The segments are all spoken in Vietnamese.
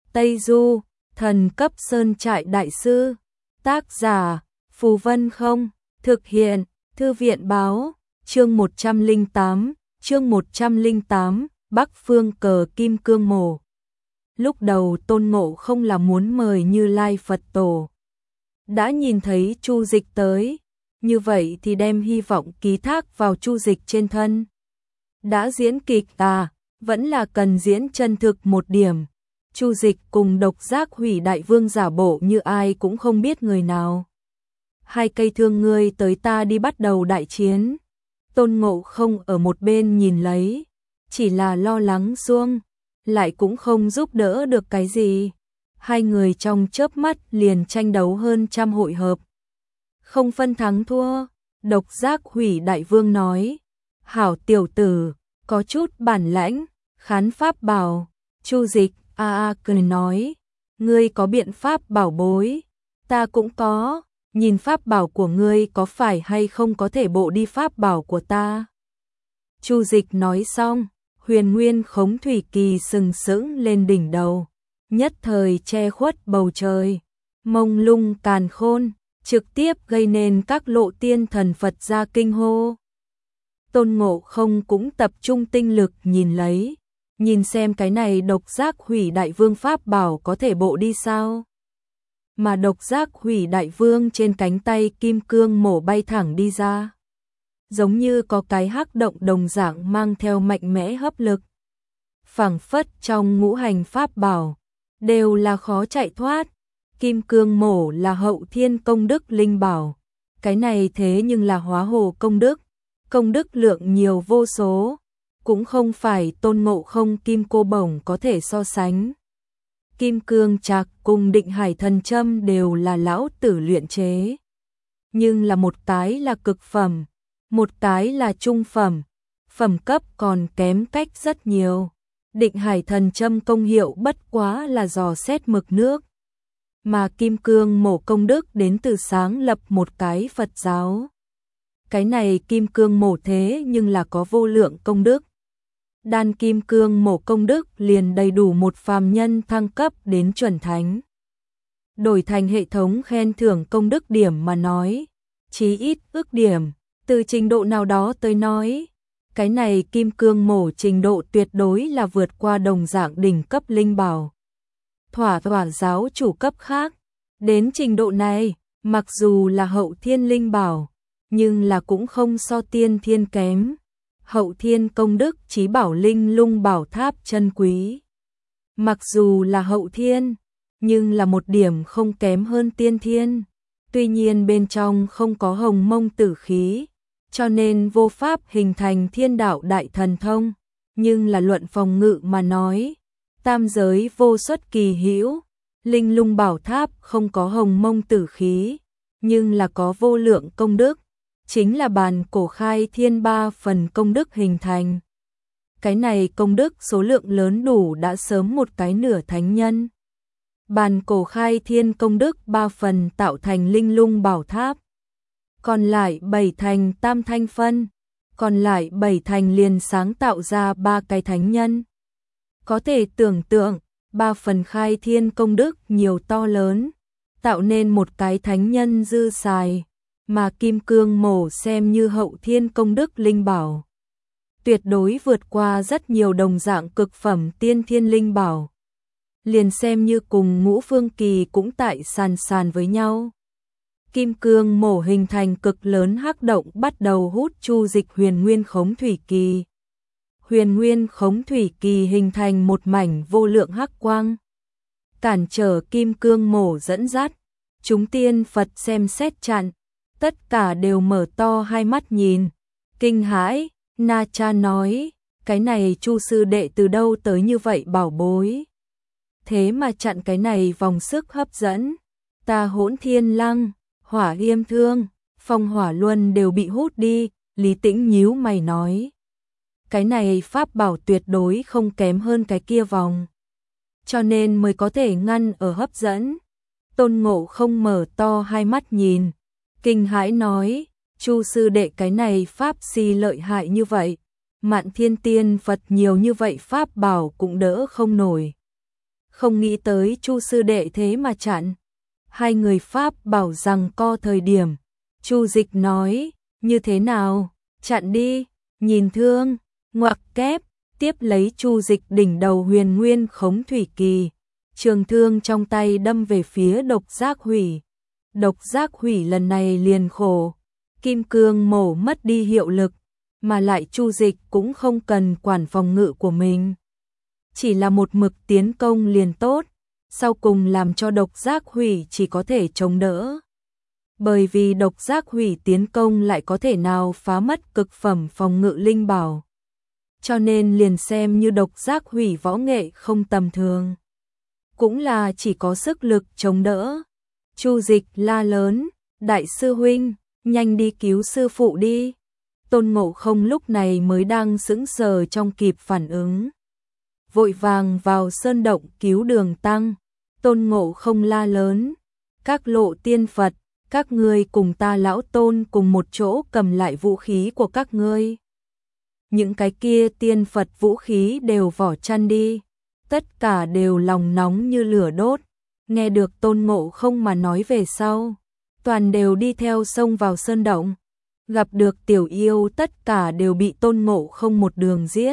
Tây Du, thần cấp sơn trại đại sư. Tác giả, Phù Vân Không. Thực hiện, Thư viện báo. Chương 108, Bắc Phương cờ Kim Cương Mổ. Lúc đầu Tôn Ngộ Không là muốn mời Như Lai Phật Tổ. Đã nhìn thấy Chu Dịch tới, như vậy thì đem hy vọng ký thác vào Chu Dịch trên thân. Đã diễn kịch vẫn là cần diễn chân thực một điểm. Chu Dịch cùng Độc Giác Hủy Đại Vương giả bộ như ai cũng không biết người nào. Hai cây thương ngươi tới ta đi bắt đầu đại chiến. Tôn Ngộ Không ở một bên nhìn lấy, chỉ là lo lắng xuông, lại cũng không giúp đỡ được cái gì. Hai người trong chớp mắt liền tranh đấu hơn trăm hội hợp. Không phân thắng thua, Độc Giác Hủy Đại Vương nói, hảo tiểu tử, có chút bản lãnh, khán pháp bảo. Chu Dịch cười nói, ngươi có biện pháp bảo bối, ta cũng có, nhìn pháp bảo của ngươi có phải hay không có thể bộ đi pháp bảo của ta. Chu Dịch nói xong, Huyền Nguyên Khống Thủy Kỳ sừng sững lên đỉnh đầu, nhất thời che khuất bầu trời, mông lung càn khôn, trực tiếp gây nên các lộ tiên thần Phật gia kinh hô. Tôn Ngộ Không cũng tập trung tinh lực nhìn lấy, nhìn xem cái này Độc Giác Hủy Đại Vương pháp bảo có thể bộ đi sao. Mà Độc Giác Hủy Đại Vương trên cánh tay kim cương mổ bay thẳng đi ra, giống như có cái hắc động đồng dạng mang theo mạnh mẽ hấp lực. Phảng phất trong ngũ hành pháp bảo đều là khó chạy thoát. Kim cương mổ là hậu thiên công đức linh bảo, cái này thế nhưng là hóa hồ công đức lượng nhiều vô số, cũng không phải Tôn Ngộ Không kim cô bổng có thể so sánh. Kim cương trạc cùng Định Hải thần châm đều là lão tử luyện chế, nhưng là một cái là cực phẩm, một cái là trung phẩm, phẩm cấp còn kém cách rất nhiều. Định Hải thần châm công hiệu bất quá là dò xét mực nước, mà kim cương mổ công đức đến từ sáng lập một cái Phật giáo. Cái này kim cương mổ thế nhưng là có vô lượng công đức. Đan kim cương mổ công đức liền đầy đủ một phàm nhân thăng cấp đến chuẩn thánh. Đổi thành hệ thống khen thưởng công đức điểm mà nói, chí ít ước điểm, từ trình độ nào đó tới nói, cái này kim cương mổ trình độ tuyệt đối là vượt qua đồng dạng đỉnh cấp linh bảo. Thỏa giáo chủ cấp khác, đến trình độ này, mặc dù là hậu thiên linh bảo, nhưng là cũng không so tiên thiên kém. Hậu thiên công đức chí bảo linh lung bảo tháp chân quý. Mặc dù là hậu thiên, nhưng là một điểm không kém hơn tiên thiên. Tuy nhiên bên trong không có hồng mông tử khí, cho nên vô pháp hình thành thiên đạo đại thần thông. Nhưng là luận phòng ngự mà nói, tam giới vô xuất kỳ hữu. Linh lung bảo tháp không có hồng mông tử khí, nhưng là có vô lượng công đức. Chính là bàn cổ khai thiên 3 phần công đức hình thành. Cái này công đức số lượng lớn đủ đã sớm một cái nửa thánh nhân. Bàn cổ khai thiên công đức 3 phần tạo thành linh lung bảo tháp. Còn lại 7 thành tam thanh phân. Còn lại 7 thành liền sáng tạo ra 3 cái thánh nhân. Có thể tưởng tượng, 3 phần khai thiên công đức nhiều to lớn, tạo nên một cái thánh nhân dư xài. Mà kim cương mổ xem như hậu thiên công đức linh bảo, tuyệt đối vượt qua rất nhiều đồng dạng cực phẩm tiên thiên linh bảo. Liền xem như cùng Ngũ Phương Kỳ cũng tại sàn với nhau. Kim cương mổ hình thành cực lớn hắc động bắt đầu hút Chu Dịch Huyền Nguyên Khống Thủy Kỳ. Huyền Nguyên Khống Thủy Kỳ hình thành một mảnh vô lượng hắc quang, cản trở kim cương mổ dẫn dắt. Chúng tiên Phật xem xét chặn, tất cả đều mở to hai mắt nhìn, kinh hãi. Na Cha nói, cái này Chu sư đệ từ đâu tới như vậy bảo bối, thế mà chặn cái này vòng sức hấp dẫn. Ta Hỗn Thiên Lăng, Hỏa Yêm Thương, Phong Hỏa Luân đều bị hút đi. Lý Tĩnh nhíu mày nói, cái này pháp bảo tuyệt đối không kém hơn cái kia vòng, cho nên mới có thể ngăn ở hấp dẫn. Tôn Ngộ Không mở to hai mắt nhìn, kinh hãi nói, Chu sư đệ cái này pháp si lợi hại như vậy, Mạn Thiên Tiên Phật nhiều như vậy pháp bảo cũng đỡ không nổi. không nghĩ tới Chu sư đệ thế mà chặn. Hai người Pháp bảo rằng co thời điểm. Chu Dịch nói, như thế nào, chặn đi, nhìn thương, ngoặc kép, tiếp lấy Chu Dịch đỉnh đầu huyền nguyên khống thủy kỳ. Trường thương trong tay đâm về phía Độc Giác Hủy. Độc Giác Hủy lần này liền khổ. Kim cương mổ mất đi hiệu lực, mà lại Chu Dịch cũng không cần quản phòng ngự của mình. Chỉ là một mực tiến công liền tốt, sau cùng làm cho Độc Giác Hủy chỉ có thể chống đỡ. Bởi vì Độc Giác Hủy tiến công lại có thể nào phá mất cực phẩm phòng ngự linh bảo. Cho nên liền xem như Độc Giác Hủy võ nghệ không tầm thường. Cũng là chỉ có sức lực chống đỡ. Chu Dịch la lớn, đại sư huynh, nhanh đi cứu sư phụ đi. Tôn Ngộ Không lúc này mới đang sững sờ trong kịp phản ứng. Vội vàng vào sơn động cứu Đường Tăng. Tôn Ngộ Không la lớn, các lộ tiên Phật, các ngươi cùng ta lão Tôn cùng một chỗ cầm lại vũ khí của các ngươi. Những cái kia tiên Phật vũ khí đều vỏ chăn đi, tất cả đều lòng nóng như lửa đốt. Nghe được Tôn Ngộ Không mà nói về sau, toàn đều đi theo xông vào sơn động. Gặp được tiểu yêu tất cả đều bị Tôn Ngộ Không một đường giết.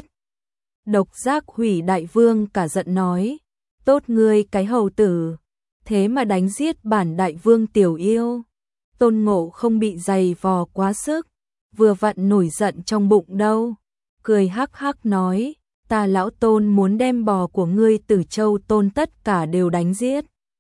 Độc Giác Hủy đại vương cả giận nói, tốt ngươi cái hầu tử, thế mà đánh giết bản đại vương tiểu yêu. Tôn Ngộ Không bị giày vò quá sức, vừa vặn nổi giận trong bụng đâu. Cười hắc hắc nói, ta lão Tôn muốn đem bò của ngươi Tử Châu Tôn tất cả đều đánh giết.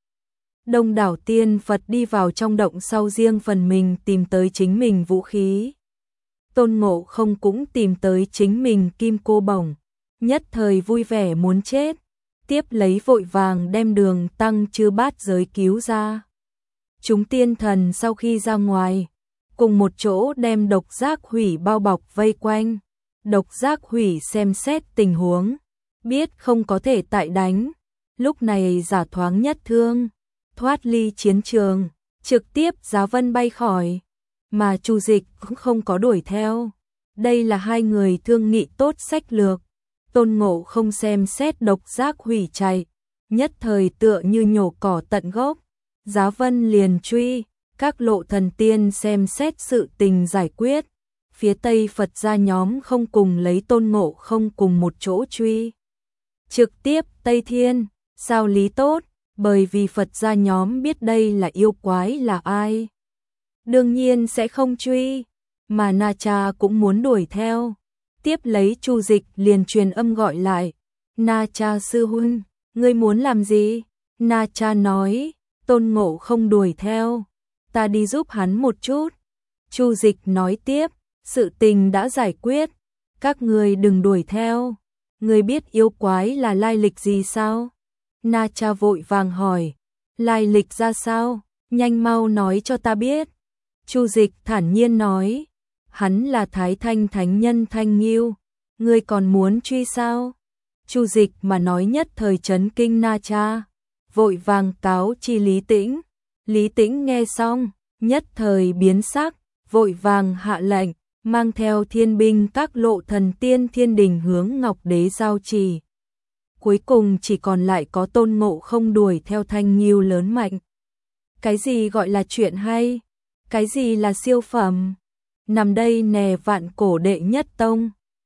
Đông đảo tiên Phật đi vào trong động sau riêng phần mình tìm tới chính mình vũ khí. Tôn Ngộ Không cũng tìm tới chính mình kim cô bổng, nhất thời vui vẻ muốn chết, tiếp lấy vội vàng đem Đường Tăng chư bát giới cứu ra. Chúng tiên thần sau khi ra ngoài, cùng một chỗ đem Độc Giác Hủy bao bọc vây quanh. Độc Giác Hủy xem xét tình huống, biết không có thể tại đánh, lúc này giả thoáng nhất thương, thoát ly chiến trường, trực tiếp giá vân bay khỏi, mà Chu Dịch cũng không có đuổi theo. Đây là hai người thương nghị tốt sách lược. Tôn Ngộ Không xem xét Độc Giác Hủy chạy, nhất thời tựa như nhổ cỏ tận gốc. Giá vân liền truy, các lộ thần tiên xem xét sự tình giải quyết. Phía Tây Phật gia nhóm không cùng lấy Tôn Ngộ Không cùng một chỗ truy. Trực tiếp Tây Thiên, sao lý tốt, bởi vì Phật gia nhóm biết đây là yêu quái là ai. Đương nhiên sẽ không truy, mà Na Cha cũng muốn đuổi theo. Tiếp lấy Chu Dịch liền truyền âm gọi lại, Na Cha sư huynh, ngươi muốn làm gì? Na Cha nói, Tôn Ngộ Không đuổi theo, ta đi giúp hắn một chút. Chu Dịch nói tiếp, sự tình đã giải quyết, các ngươi đừng đuổi theo. Ngươi biết yêu quái là lai lịch gì sao? Na Cha vội vàng hỏi, lai lịch ra sao? Nhanh mau nói cho ta biết. Chu Dịch thản nhiên nói, hắn là Thái Thanh Thánh Nhân Thanh Nghiêu, ngươi còn muốn truy sao? Chu Dịch mà nói nhất thời chấn kinh Na Cha, vội vàng cáo chi Lý Tĩnh. Lý Tĩnh nghe xong, nhất thời biến sắc, vội vàng hạ lệnh, mang theo thiên binh các lộ thần tiên thiên đình hướng Ngọc Đế giao trì. Cuối cùng chỉ còn lại có Tôn Ngộ Không đuổi theo Thanh Nghiêu lớn mạnh. Cái gì gọi là chuyện hay? Cái gì là siêu phẩm? Nằm đây nè vạn cổ đệ nhất tông,